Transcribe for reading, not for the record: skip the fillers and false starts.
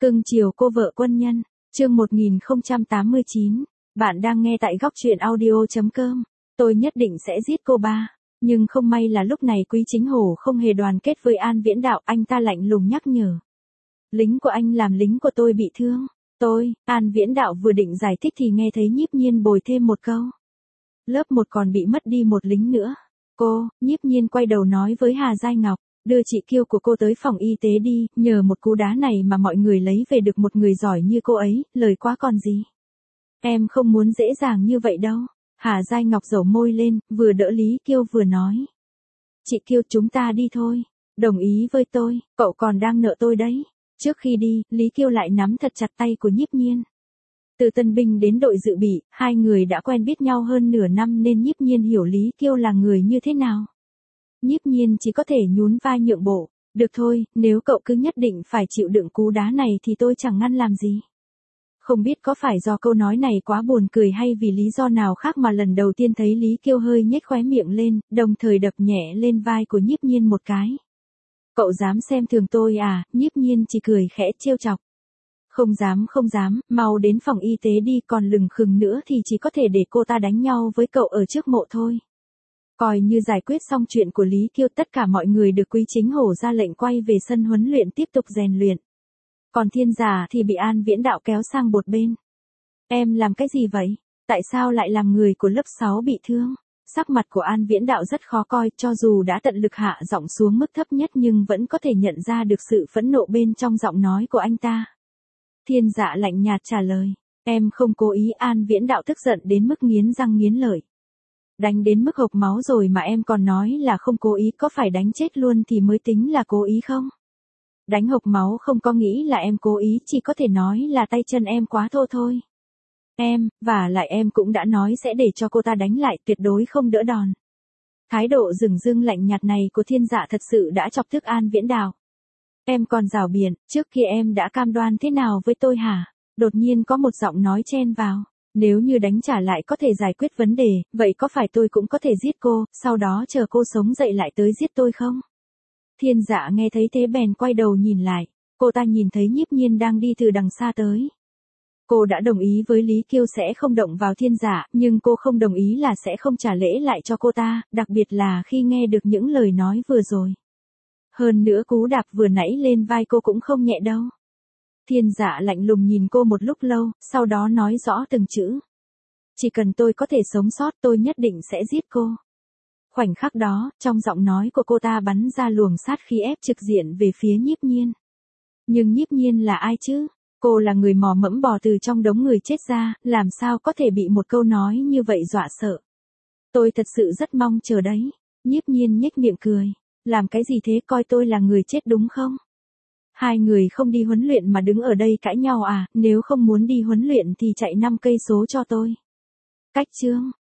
Cưng chiều cô vợ quân nhân, chương 1089, bạn đang nghe tại góc truyện audio.com. Tôi nhất định sẽ giết cô ba. Nhưng không may là lúc này Quý Chính Hổ không hề đoàn kết với An Viễn Đạo, anh ta lạnh lùng nhắc nhở. Lính của anh làm lính của tôi bị thương. An Viễn Đạo vừa định giải thích thì nghe thấy Nhiếp Nhiên bồi thêm một câu. Lớp 1 còn bị mất đi một lính nữa. Nhiếp Nhiên quay đầu nói với Hà Giai Ngọc. Đưa chị Kiêu của cô tới phòng y tế đi, nhờ một cú đá này mà mọi người lấy về được một người giỏi như cô ấy, lời quá còn gì. Em không muốn dễ dàng như vậy đâu. Hà Giai Ngọc dẩu môi lên, vừa đỡ Lý Kiêu vừa nói. Chị Kiêu, chúng ta đi thôi. Đồng ý với tôi, cậu còn đang nợ tôi đấy. Trước khi đi, Lý Kiêu lại nắm thật chặt tay của Nhiếp Nhiên. Từ tân binh đến đội dự bị, hai người đã quen biết nhau hơn nửa năm nên Nhiếp Nhiên hiểu Lý Kiêu là người như thế nào. Nhiếp Nhiên chỉ có thể nhún vai nhượng bộ. Được thôi, nếu cậu cứ nhất định phải chịu đựng cú đá này thì tôi chẳng ngăn làm gì. Không biết có phải do câu nói này quá buồn cười hay vì lý do nào khác mà lần đầu tiên thấy Lý Kiêu hơi nhếch khóe miệng lên, đồng thời đập nhẹ lên vai của Nhiếp Nhiên một cái. Cậu dám xem thường tôi à? Nhiếp Nhiên chỉ cười khẽ trêu chọc. Không dám, mau đến phòng y tế đi, còn lừng khừng nữa thì chỉ có thể để cô ta đánh nhau với cậu ở trước mộ thôi. Coi như giải quyết xong chuyện của Lý Kiêu, tất cả mọi người được Quý Chính Hổ ra lệnh quay về sân huấn luyện tiếp tục rèn luyện. Còn Thiên Giả thì bị An Viễn Đạo kéo sang một bên. Em làm cái gì vậy? Tại sao lại làm người của lớp 6 bị thương? Sắc mặt của An Viễn Đạo rất khó coi, cho dù đã tận lực hạ giọng xuống mức thấp nhất nhưng vẫn có thể nhận ra được sự phẫn nộ bên trong giọng nói của anh ta. Thiên Dạ lạnh nhạt trả lời. Em không cố ý. An Viễn Đạo tức giận đến mức nghiến răng nghiến lợi. Đánh đến mức hộc máu rồi mà em còn nói là không cố ý, có phải đánh chết luôn thì mới tính là cố ý không? Đánh hộc máu không có nghĩ là em cố ý, chỉ có thể nói là tay chân em quá thô thôi. Và lại em cũng đã nói sẽ để cho cô ta đánh lại, tuyệt đối không đỡ đòn. Thái độ dửng dưng lạnh nhạt này của Thiên Dạ thật sự đã chọc tức An Viễn Đạo. Em còn rảo biện, trước kia em đã cam đoan thế nào với tôi hả? Đột nhiên có một giọng nói chen vào. Nếu như đánh trả lại có thể giải quyết vấn đề, vậy có phải tôi cũng có thể giết cô, sau đó chờ cô sống dậy lại tới giết tôi không? Thiên Dạ nghe thấy thế bèn quay đầu nhìn lại, cô ta nhìn thấy Nhiếp Nhiên đang đi từ đằng xa tới. Cô đã đồng ý với Lý Kiêu sẽ không động vào Thiên Dạ, nhưng cô không đồng ý là sẽ không trả lễ lại cho cô ta, đặc biệt là khi nghe được những lời nói vừa rồi. Hơn nữa cú đạp vừa nãy lên vai cô cũng không nhẹ đâu. Thiên Dạ lạnh lùng nhìn cô một lúc lâu, sau đó nói rõ từng chữ. Chỉ cần tôi có thể sống sót tôi nhất định sẽ giết cô. Khoảnh khắc đó, trong giọng nói của cô ta bắn ra luồng sát khí ép trực diện về phía Nhiếp Nhiên. Nhưng Nhiếp Nhiên là ai chứ? Cô là người mò mẫm bò từ trong đống người chết ra, làm sao có thể bị một câu nói như vậy dọa sợ? Tôi thật sự rất mong chờ đấy. Nhiếp Nhiên nhếch miệng cười. Làm cái gì thế, coi tôi là người chết đúng không? Hai người không đi huấn luyện mà đứng ở đây cãi nhau à? Nếu không muốn đi huấn luyện thì chạy 5 cây số cho tôi. Cách chương